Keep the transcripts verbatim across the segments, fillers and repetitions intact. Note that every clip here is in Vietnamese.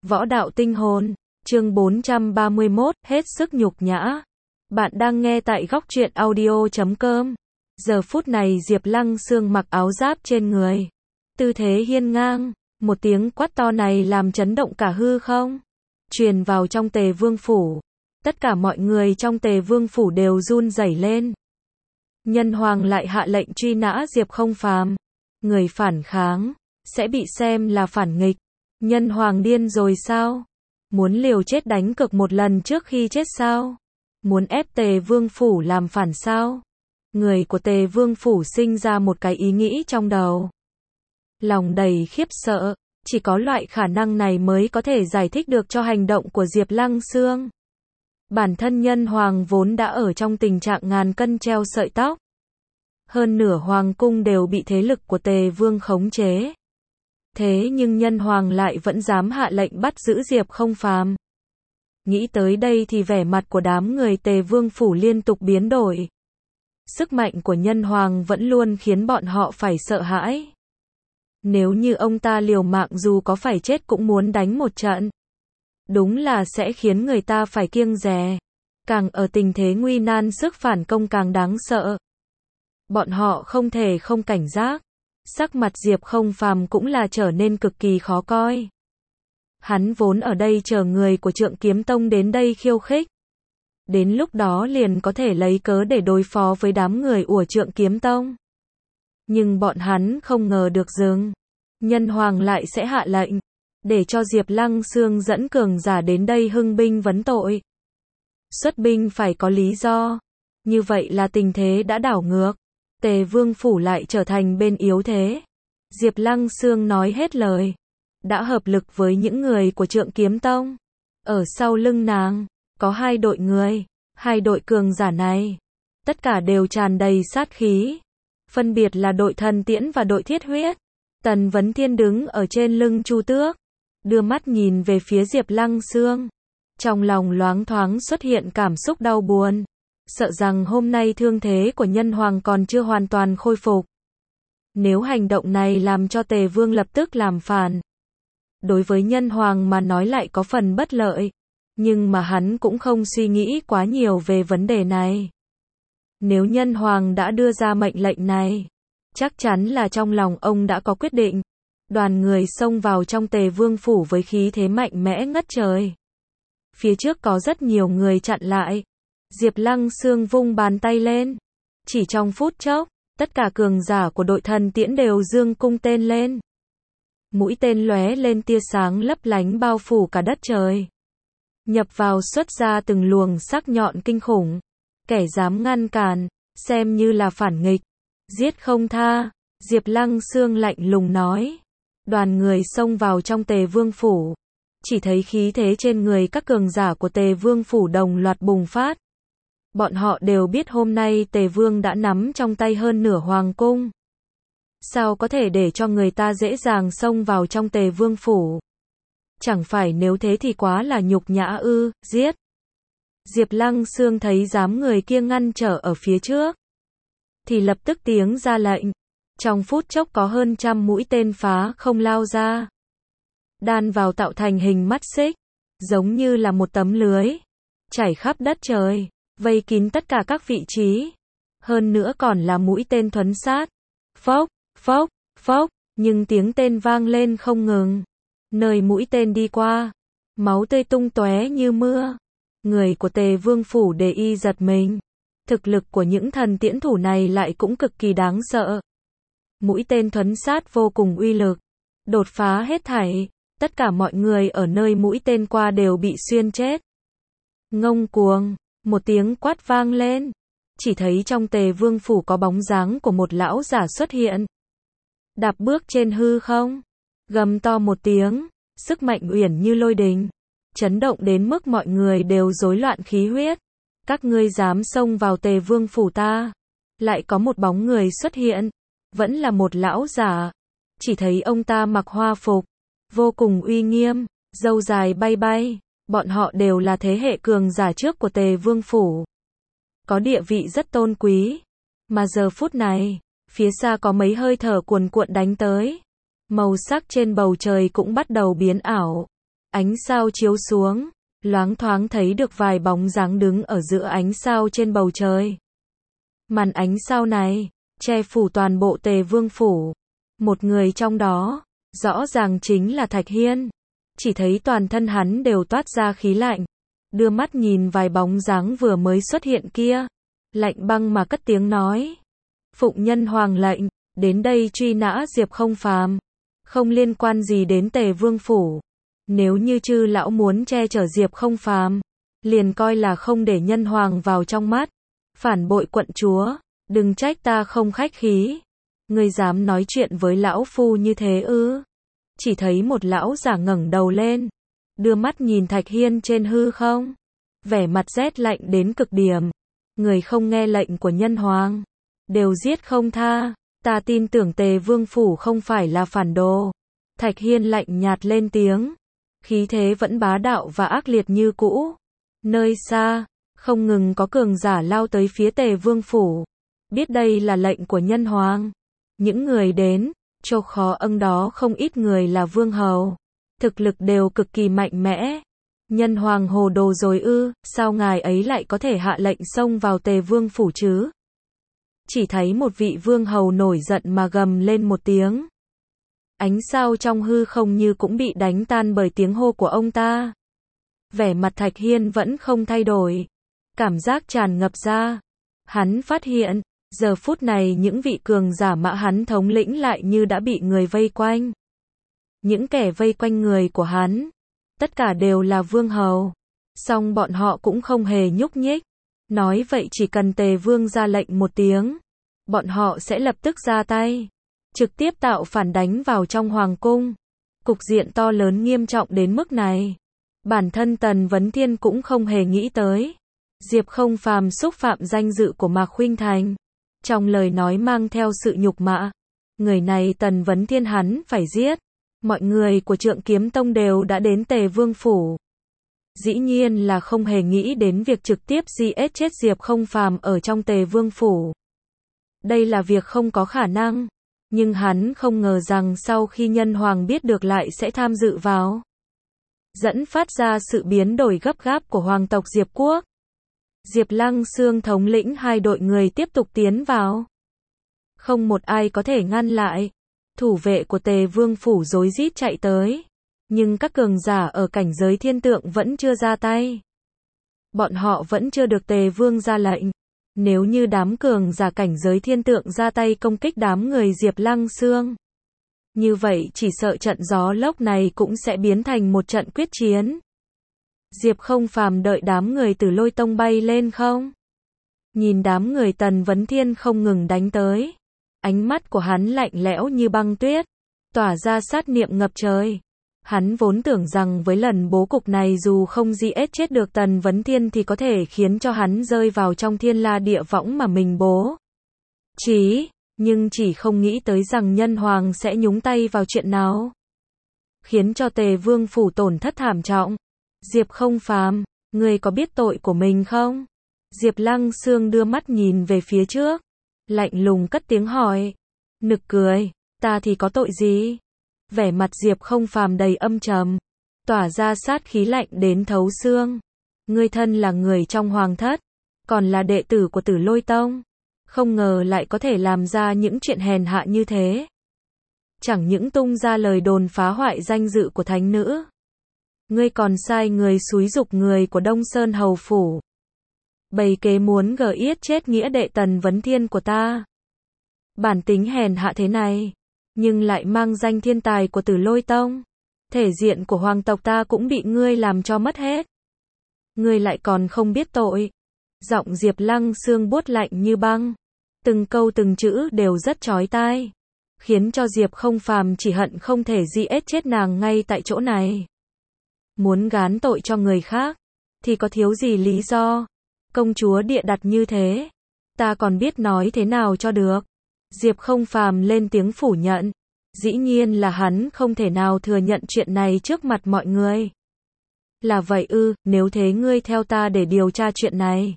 Võ đạo tinh hồn, chương bốn trăm ba mươi mốt, hết sức nhục nhã. Bạn đang nghe tại góc truyện audio chấm com. Giờ phút này Diệp Lăng Sương mặc áo giáp trên người, tư thế hiên ngang, một tiếng quát to này làm chấn động cả hư không, truyền vào trong Tề Vương phủ. Tất cả mọi người trong Tề Vương phủ đều run rẩy lên. Nhân hoàng lại hạ lệnh truy nã Diệp Không Phàm, người phản kháng sẽ bị xem là phản nghịch. Nhân hoàng điên rồi sao? Muốn liều chết đánh cược một lần trước khi chết sao? Muốn ép Tề Vương phủ làm phản sao? Người của Tề Vương phủ sinh ra một cái ý nghĩ trong đầu, lòng đầy khiếp sợ. Chỉ có loại khả năng này mới có thể giải thích được cho hành động của Diệp Lăng Sương. Bản thân nhân hoàng vốn đã ở trong tình trạng ngàn cân treo sợi tóc. Hơn nửa hoàng cung đều bị thế lực của Tề Vương khống chế. Thế nhưng nhân hoàng lại vẫn dám hạ lệnh bắt giữ Diệp Không Phàm. Nghĩ tới đây thì vẻ mặt của đám người Tề Vương phủ liên tục biến đổi. Sức mạnh của nhân hoàng vẫn luôn khiến bọn họ phải sợ hãi. Nếu như ông ta liều mạng dù có phải chết cũng muốn đánh một trận, đúng là sẽ khiến người ta phải kiêng dè. Càng ở tình thế nguy nan sức phản công càng đáng sợ. Bọn họ không thể không cảnh giác. Sắc mặt Diệp Không Phàm cũng là trở nên cực kỳ khó coi. Hắn vốn ở đây chờ người của Trượng Kiếm Tông đến đây khiêu khích. Đến lúc đó liền có thể lấy cớ để đối phó với đám người của Trượng Kiếm Tông. Nhưng bọn hắn không ngờ được dừng. Nhân hoàng lại sẽ hạ lệnh để cho Diệp Lăng Sương dẫn cường giả đến đây hưng binh vấn tội. Xuất binh phải có lý do. Như vậy là tình thế đã đảo ngược. Tề Vương phủ lại trở thành bên yếu thế. Diệp Lăng Sương nói hết lời, đã hợp lực với những người của Trượng Kiếm Tông. Ở sau lưng nàng có hai đội người, hai đội cường giả này tất cả đều tràn đầy sát khí, phân biệt là đội Thần Tiễn và đội Thiết Huyết. Tần Vấn Thiên đứng ở trên lưng Chu Tước, đưa mắt nhìn về phía Diệp Lăng Sương, trong lòng loáng thoáng xuất hiện cảm xúc đau buồn. Sợ rằng hôm nay thương thế của nhân hoàng còn chưa hoàn toàn khôi phục. Nếu hành động này làm cho Tề Vương lập tức làm phản, đối với nhân hoàng mà nói lại có phần bất lợi. Nhưng mà hắn cũng không suy nghĩ quá nhiều về vấn đề này. Nếu nhân hoàng đã đưa ra mệnh lệnh này, chắc chắn là trong lòng ông đã có quyết định. Đoàn người xông vào trong Tề Vương phủ với khí thế mạnh mẽ ngất trời. Phía trước có rất nhiều người chặn lại. Diệp Lăng Sương vung bàn tay lên. Chỉ trong phút chốc, tất cả cường giả của đội Thần Tiễn đều giương cung tên lên. Mũi tên lóe lên tia sáng lấp lánh bao phủ cả đất trời. Nhập vào xuất ra từng luồng sắc nhọn kinh khủng. Kẻ dám ngăn cản, xem như là phản nghịch. Giết không tha, Diệp Lăng Sương lạnh lùng nói. Đoàn người xông vào trong Tề Vương phủ. Chỉ thấy khí thế trên người các cường giả của Tề Vương phủ đồng loạt bùng phát. Bọn họ đều biết hôm nay Tề Vương đã nắm trong tay hơn nửa hoàng cung. Sao có thể để cho người ta dễ dàng xông vào trong Tề Vương phủ? Chẳng phải nếu thế thì quá là nhục nhã ư, giết. Diệp Lăng Sương thấy dám người kia ngăn trở ở phía trước, thì lập tức tiếng ra lệnh. Trong phút chốc có hơn trăm mũi tên phá không lao ra, đan vào tạo thành hình mắt xích, giống như là một tấm lưới, chảy khắp đất trời, vây kín tất cả các vị trí. Hơn nữa còn là mũi tên thuấn sát. Phốc, phốc, phốc, nhưng tiếng tên vang lên không ngừng. Nơi mũi tên đi qua, máu tươi tung tóe như mưa. Người của Tề Vương phủ để y giật mình. Thực lực của những thần tiễn thủ này lại cũng cực kỳ đáng sợ. Mũi tên thuấn sát vô cùng uy lực, đột phá hết thảy. Tất cả mọi người ở nơi mũi tên qua đều bị xuyên chết. Ngông cuồng, một tiếng quát vang lên. Chỉ thấy trong Tề Vương phủ có bóng dáng của một lão giả xuất hiện. Đạp bước trên hư không, gầm to một tiếng, sức mạnh uyển như lôi đình, chấn động đến mức mọi người đều rối loạn khí huyết. Các ngươi dám xông vào Tề Vương phủ ta? Lại có một bóng người xuất hiện, vẫn là một lão giả. Chỉ thấy ông ta mặc hoa phục, vô cùng uy nghiêm, râu dài bay bay. Bọn họ đều là thế hệ cường giả trước của Tề Vương phủ, có địa vị rất tôn quý. Mà giờ phút này, phía xa có mấy hơi thở cuồn cuộn đánh tới. Màu sắc trên bầu trời cũng bắt đầu biến ảo. Ánh sao chiếu xuống, loáng thoáng thấy được vài bóng dáng đứng ở giữa ánh sao trên bầu trời. Màn ánh sao này, che phủ toàn bộ Tề Vương phủ. Một người trong đó, rõ ràng chính là Thạch Hiên. Chỉ thấy toàn thân hắn đều toát ra khí lạnh. Đưa mắt nhìn vài bóng dáng vừa mới xuất hiện kia. Lạnh băng mà cất tiếng nói. Phụng nhân hoàng lệnh, đến đây truy nã Diệp Không Phàm. Không liên quan gì đến Tề Vương phủ. Nếu như chư lão muốn che chở Diệp Không Phàm, liền coi là không để nhân hoàng vào trong mắt. Phản bội quận chúa, đừng trách ta không khách khí. Ngươi dám nói chuyện với lão phu như thế ư? Chỉ thấy một lão giả ngẩng đầu lên, đưa mắt nhìn Thạch Hiên trên hư không, vẻ mặt rét lạnh đến cực điểm. Người không nghe lệnh của nhân hoàng, đều giết không tha. Ta tin tưởng Tề Vương phủ không phải là phản đồ. Thạch Hiên lạnh nhạt lên tiếng, khí thế vẫn bá đạo và ác liệt như cũ. Nơi xa, không ngừng có cường giả lao tới phía Tề Vương phủ. Biết đây là lệnh của nhân hoàng. Những người đến, châu khó âng đó không ít người là vương hầu. Thực lực đều cực kỳ mạnh mẽ. Nhân hoàng hồ đồ rồi ư, sao ngài ấy lại có thể hạ lệnh xông vào Tề Vương phủ chứ? Chỉ thấy một vị vương hầu nổi giận mà gầm lên một tiếng. Ánh sao trong hư không như cũng bị đánh tan bởi tiếng hô của ông ta. Vẻ mặt Thạch Hiên vẫn không thay đổi. Cảm giác tràn ngập ra. Hắn phát hiện, giờ phút này những vị cường giả mà hắn thống lĩnh lại như đã bị người vây quanh. Những kẻ vây quanh người của hắn, tất cả đều là vương hầu. Song bọn họ cũng không hề nhúc nhích. Nói vậy chỉ cần Tề Vương ra lệnh một tiếng, bọn họ sẽ lập tức ra tay. Trực tiếp tạo phản đánh vào trong hoàng cung. Cục diện to lớn nghiêm trọng đến mức này. Bản thân Tần Vấn Thiên cũng không hề nghĩ tới. Diệp Không Phàm xúc phạm danh dự của Mạc Khuynh Thành. Trong lời nói mang theo sự nhục mạ. Người này Tần Vấn Thiên hắn phải giết. Mọi người của Trượng Kiếm Tông đều đã đến Tề Vương phủ. Dĩ nhiên là không hề nghĩ đến việc trực tiếp giết chết Diệp Không Phàm ở trong Tề Vương phủ. Đây là việc không có khả năng. Nhưng hắn không ngờ rằng sau khi nhân hoàng biết được lại sẽ tham dự vào. Dẫn phát ra sự biến đổi gấp gáp của hoàng tộc Diệp Quốc. Diệp Lăng Xương thống lĩnh hai đội người tiếp tục tiến vào. Không một ai có thể ngăn lại. Thủ vệ của Tề Vương phủ rối rít chạy tới. Nhưng các cường giả ở cảnh giới thiên tượng vẫn chưa ra tay. Bọn họ vẫn chưa được Tề Vương ra lệnh. Nếu như đám cường giả cảnh giới thiên tượng ra tay công kích đám người Diệp Lăng Xương, như vậy chỉ sợ trận gió lốc này cũng sẽ biến thành một trận quyết chiến. Diệp Không Phàm đợi đám người Tử Lôi Tông bay lên không? Nhìn đám người Tần Vấn Thiên không ngừng đánh tới. Ánh mắt của hắn lạnh lẽo như băng tuyết, tỏa ra sát niệm ngập trời. Hắn vốn tưởng rằng với lần bố cục này dù không giết chết được Tần Vấn Thiên thì có thể khiến cho hắn rơi vào trong thiên la địa võng mà mình bố trí, nhưng chỉ không nghĩ tới rằng nhân hoàng sẽ nhúng tay vào chuyện nào, khiến cho Tề Vương phủ tổn thất thảm trọng. Diệp Không Phàm, ngươi có biết tội của mình không? Diệp Lăng Xương đưa mắt nhìn về phía trước, lạnh lùng cất tiếng hỏi. Nực cười, ta thì có tội gì? Vẻ mặt Diệp Không Phàm đầy âm trầm, tỏa ra sát khí lạnh đến thấu xương. Ngươi thân là người trong hoàng thất, còn là đệ tử của Tử Lôi Tông, không ngờ lại có thể làm ra những chuyện hèn hạ như thế. Chẳng những tung ra lời đồn phá hoại danh dự của thánh nữ, ngươi còn sai người xúi giục người của Đông Sơn hầu phủ, bày kế muốn gờ yết chết nghĩa đệ Tần Vấn Thiên của ta. Bản tính hèn hạ thế này, nhưng lại mang danh thiên tài của Tử Lôi Tông. Thể diện của hoàng tộc ta cũng bị ngươi làm cho mất hết. Ngươi lại còn không biết tội. Giọng Diệp Lăng Xương buốt lạnh như băng. Từng câu từng chữ đều rất chói tai, khiến cho Diệp Không Phàm chỉ hận không thể giết chết nàng ngay tại chỗ này. Muốn gán tội cho người khác, thì có thiếu gì lý do. Công chúa địa đặt như thế, ta còn biết nói thế nào cho được. Diệp Không Phàm lên tiếng phủ nhận. Dĩ nhiên là hắn không thể nào thừa nhận chuyện này trước mặt mọi người. Là vậy ư, nếu thế ngươi theo ta để điều tra chuyện này.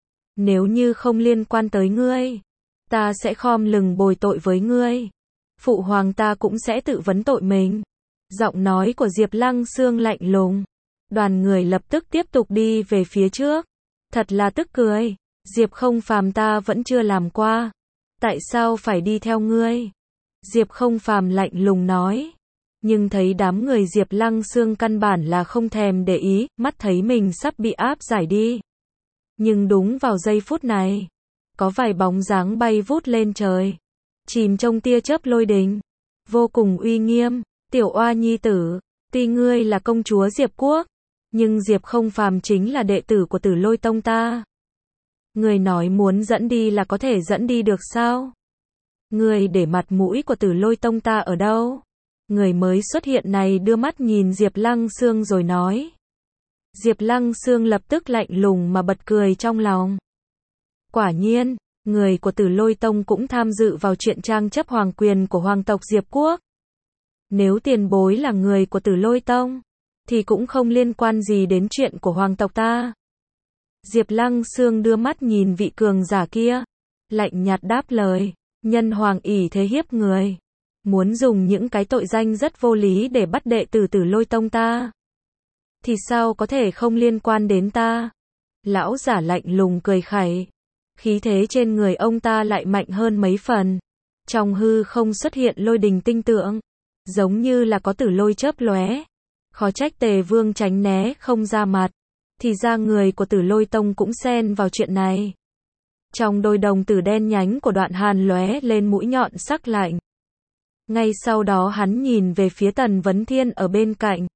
Nếu như không liên quan tới ngươi, ta sẽ khom lưng bồi tội với ngươi. Phụ hoàng ta cũng sẽ tự vấn tội mình. Giọng nói của Diệp Lăng Xương lạnh lùng. Đoàn người lập tức tiếp tục đi về phía trước. Thật là tức cười. Diệp Không Phàm ta vẫn chưa làm qua. Tại sao phải đi theo ngươi? Diệp Không Phàm lạnh lùng nói. Nhưng thấy đám người Diệp Lăng Xương căn bản là không thèm để ý, mắt thấy mình sắp bị áp giải đi. Nhưng đúng vào giây phút này, có vài bóng dáng bay vút lên trời, chìm trong tia chớp lôi đình, vô cùng uy nghiêm. Tiểu Oa nhi tử, tuy ngươi là công chúa Diệp Quốc, nhưng Diệp Không Phàm chính là đệ tử của Tử Lôi Tông ta. Ngươi nói muốn dẫn đi là có thể dẫn đi được sao? Ngươi để mặt mũi của Tử Lôi Tông ta ở đâu? Người mới xuất hiện này đưa mắt nhìn Diệp Lăng Xương rồi nói. Diệp Lăng Xương lập tức lạnh lùng mà bật cười trong lòng. Quả nhiên, người của Tử Lôi Tông cũng tham dự vào chuyện tranh chấp hoàng quyền của hoàng tộc Diệp Quốc. Nếu tiền bối là người của Tử Lôi Tông, thì cũng không liên quan gì đến chuyện của hoàng tộc ta. Diệp Lăng Xương đưa mắt nhìn vị cường giả kia, lạnh nhạt đáp lời, nhân hoàng ỷ thế hiếp người, muốn dùng những cái tội danh rất vô lý để bắt đệ tử Tử Lôi Tông ta, thì sao có thể không liên quan đến ta? Lão giả lạnh lùng cười khẩy, khí thế trên người ông ta lại mạnh hơn mấy phần. Trong hư không xuất hiện lôi đình tinh tượng, giống như là có tử lôi chớp lóe. Khó trách Tề Vương tránh né không ra mặt, thì ra người của Tử Lôi Tông cũng xen vào chuyện này. Trong đôi đồng tử đen nhánh của Đoạn Hàn lóe lên mũi nhọn sắc lạnh. Ngay sau đó hắn nhìn về phía Tần Vấn Thiên ở bên cạnh.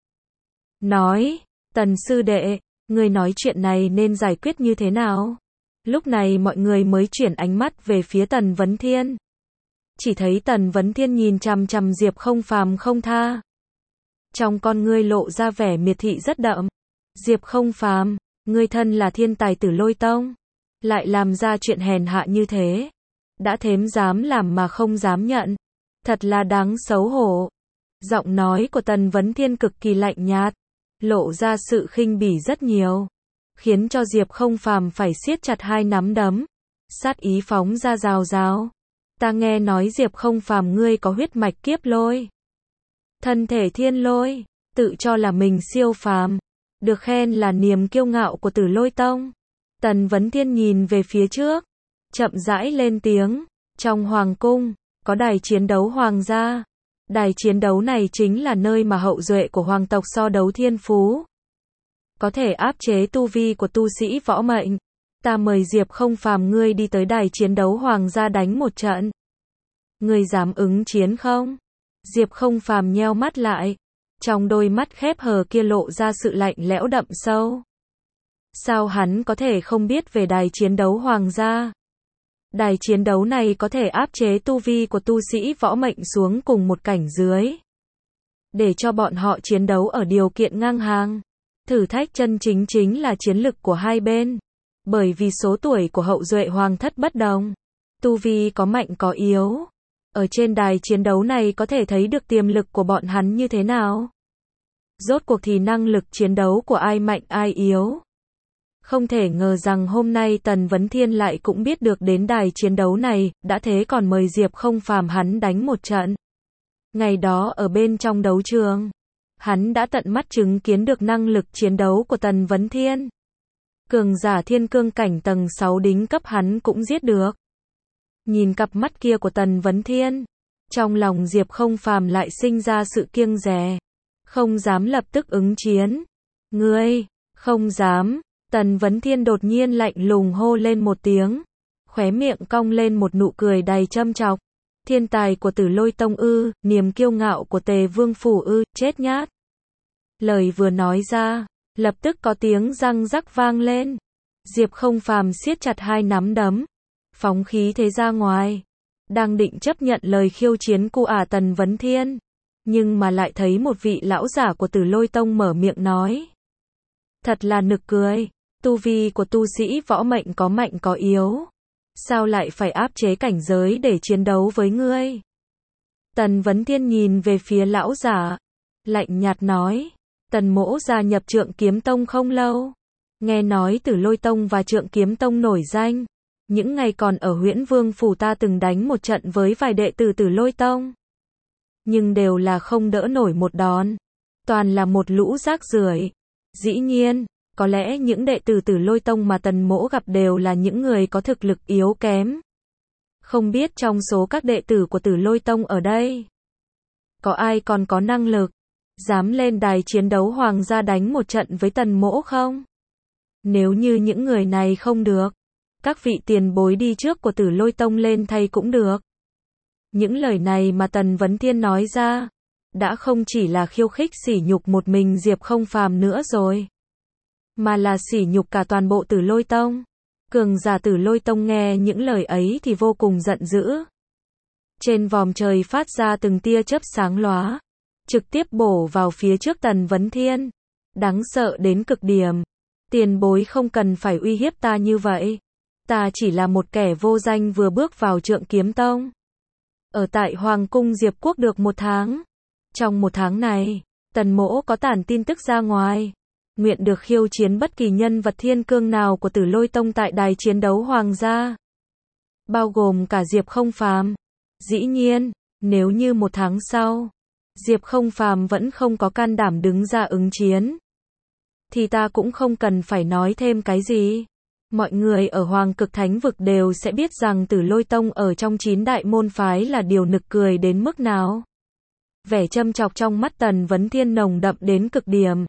Nói, Tần sư đệ, ngươi nói chuyện này nên giải quyết như thế nào? Lúc này mọi người mới chuyển ánh mắt về phía Tần Vấn Thiên. Chỉ thấy Tần Vấn Thiên nhìn chằm chằm Diệp Không Phàm không tha. Trong con ngươi lộ ra vẻ miệt thị rất đậm. Diệp Không Phàm, ngươi thân là thiên tài Tử Lôi Tông, lại làm ra chuyện hèn hạ như thế. Đã thếm dám làm mà không dám nhận. Thật là đáng xấu hổ. Giọng nói của Tần Vấn Thiên cực kỳ lạnh nhạt, lộ ra sự khinh bỉ rất nhiều, khiến cho Diệp Không Phàm phải siết chặt hai nắm đấm, sát ý phóng ra rào rào. Ta nghe nói Diệp Không Phàm ngươi có huyết mạch kiếp lôi, thân thể thiên lôi, tự cho là mình siêu phàm, được khen là niềm kiêu ngạo của Tử Lôi Tông. Tần Vấn Thiên nhìn về phía trước, chậm rãi lên tiếng, trong hoàng cung, có đài chiến đấu hoàng gia. Đài chiến đấu này chính là nơi mà hậu duệ của hoàng tộc so đấu thiên phú, có thể áp chế tu vi của tu sĩ võ mệnh. Ta mời Diệp Không Phàm ngươi đi tới đài chiến đấu hoàng gia đánh một trận. Ngươi dám ứng chiến không? Diệp Không Phàm nheo mắt lại, trong đôi mắt khép hờ kia lộ ra sự lạnh lẽo đậm sâu. Sao hắn có thể không biết về đài chiến đấu hoàng gia? Đài chiến đấu này có thể áp chế tu vi của tu sĩ võ mệnh xuống cùng một cảnh dưới, để cho bọn họ chiến đấu ở điều kiện ngang hàng. Thử thách chân chính chính là chiến lực của hai bên, bởi vì số tuổi của hậu duệ hoàng thất bất đồng, tu vi có mạnh có yếu. Ở trên đài chiến đấu này có thể thấy được tiềm lực của bọn hắn như thế nào. Rốt cuộc thì năng lực chiến đấu của ai mạnh ai yếu. Không thể ngờ rằng hôm nay Tần Vấn Thiên lại cũng biết được đến đài chiến đấu này, đã thế còn mời Diệp Không Phàm hắn đánh một trận. Ngày đó ở bên trong đấu trường, hắn đã tận mắt chứng kiến được năng lực chiến đấu của Tần Vấn Thiên. Cường giả thiên cương cảnh tầng sáu đính cấp hắn cũng giết được. Nhìn cặp mắt kia của Tần Vấn Thiên, trong lòng Diệp Không Phàm lại sinh ra sự kiêng dè, không dám lập tức ứng chiến. Ngươi, không dám. Tần Vấn Thiên đột nhiên lạnh lùng hô lên một tiếng, khóe miệng cong lên một nụ cười đầy châm chọc. Thiên tài của Tử Lôi Tông ư, niềm kiêu ngạo của Tề Vương phủ ư, chết nhát. Lời vừa nói ra, lập tức có tiếng răng rắc vang lên. Diệp Không Phàm siết chặt hai nắm đấm, phóng khí thế ra ngoài, đang định chấp nhận lời khiêu chiến của ả Tần Vấn Thiên, nhưng mà lại thấy một vị lão giả của Tử Lôi Tông mở miệng nói. Thật là nực cười. Tu vi của tu sĩ võ mệnh có mạnh có yếu, sao lại phải áp chế cảnh giới để chiến đấu với ngươi? Tần Vấn Thiên nhìn về phía lão giả, lạnh nhạt nói, Tần mỗ gia nhập Trượng Kiếm Tông không lâu, nghe nói Tử Lôi Tông và Trượng Kiếm Tông nổi danh, những ngày còn ở Huyễn Vương phủ ta từng đánh một trận với vài đệ tử Tử Lôi Tông. nhưng đều là không đỡ nổi một đòn. Toàn là một lũ rác rưởi. Dĩ nhiên, có lẽ những đệ tử Tử Lôi Tông mà Tần Mỗ gặp đều là những người có thực lực yếu kém. Không biết trong số các đệ tử của Tử Lôi Tông ở đây, có ai còn có năng lực, dám lên đài chiến đấu hoàng gia đánh một trận với Tần Mỗ không? Nếu như những người này không được, các vị tiền bối đi trước của Tử Lôi Tông lên thay cũng được. Những lời này mà Tần Vấn Thiên nói ra, đã không chỉ là khiêu khích sỉ nhục một mình Diệp Không Phàm nữa rồi, mà là sỉ nhục cả toàn bộ Tử Lôi Tông. Cường giả Tử Lôi Tông nghe những lời ấy thì vô cùng giận dữ. Trên vòm trời phát ra từng tia chớp sáng lóa, trực tiếp bổ vào phía trước Tần Vấn Thiên. Đáng sợ đến cực điểm. Tiền bối không cần phải uy hiếp ta như vậy. Ta chỉ là một kẻ vô danh vừa bước vào Trượng Kiếm Tông. Ở tại Hoàng cung Diệp Quốc được một tháng. Trong một tháng này, Tần Mỗ có tản tin tức ra ngoài. Nguyện được khiêu chiến bất kỳ nhân vật thiên cương nào của Tử Lôi Tông tại đài chiến đấu hoàng gia. Bao gồm cả Diệp Không Phàm. Dĩ nhiên, nếu như một tháng sau, Diệp Không Phàm vẫn không có can đảm đứng ra ứng chiến, thì ta cũng không cần phải nói thêm cái gì. Mọi người ở Hoàng Cực Thánh Vực đều sẽ biết rằng Tử Lôi Tông ở trong chín đại môn phái là điều nực cười đến mức nào. Vẻ châm chọc trong mắt Tần Vấn Thiên nồng đậm đến cực điểm.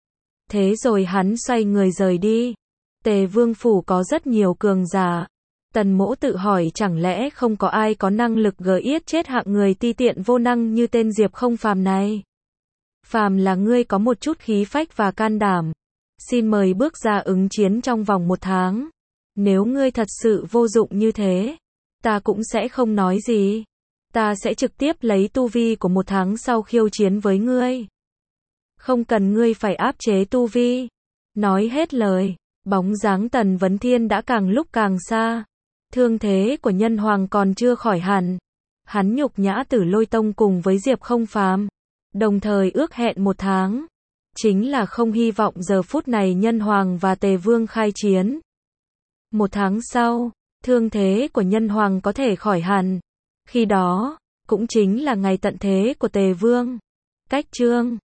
Thế rồi hắn xoay người rời đi. Tề Vương Phủ có rất nhiều cường giả. Tần Mỗ tự hỏi chẳng lẽ không có ai có năng lực gỡ yết chết hạng người ti tiện vô năng như tên Diệp Không Phàm này. Phàm là ngươi có một chút khí phách và can đảm, xin mời bước ra ứng chiến trong vòng một tháng. Nếu ngươi thật sự vô dụng như thế, ta cũng sẽ không nói gì. Ta sẽ trực tiếp lấy tu vi của một tháng sau khiêu chiến với ngươi. Không cần ngươi phải áp chế tu vi. Nói hết lời, bóng dáng Tần Vấn Thiên đã càng lúc càng xa. Thương thế của Nhân Hoàng còn chưa khỏi hẳn. Hắn nhục nhã Tử Lôi Tông cùng với Diệp Không Phàm, đồng thời ước hẹn một tháng. Chính là không hy vọng giờ phút này Nhân Hoàng và Tề Vương khai chiến. Một tháng sau, thương thế của Nhân Hoàng có thể khỏi hẳn. Khi đó, cũng chính là ngày tận thế của Tề Vương. Cách chương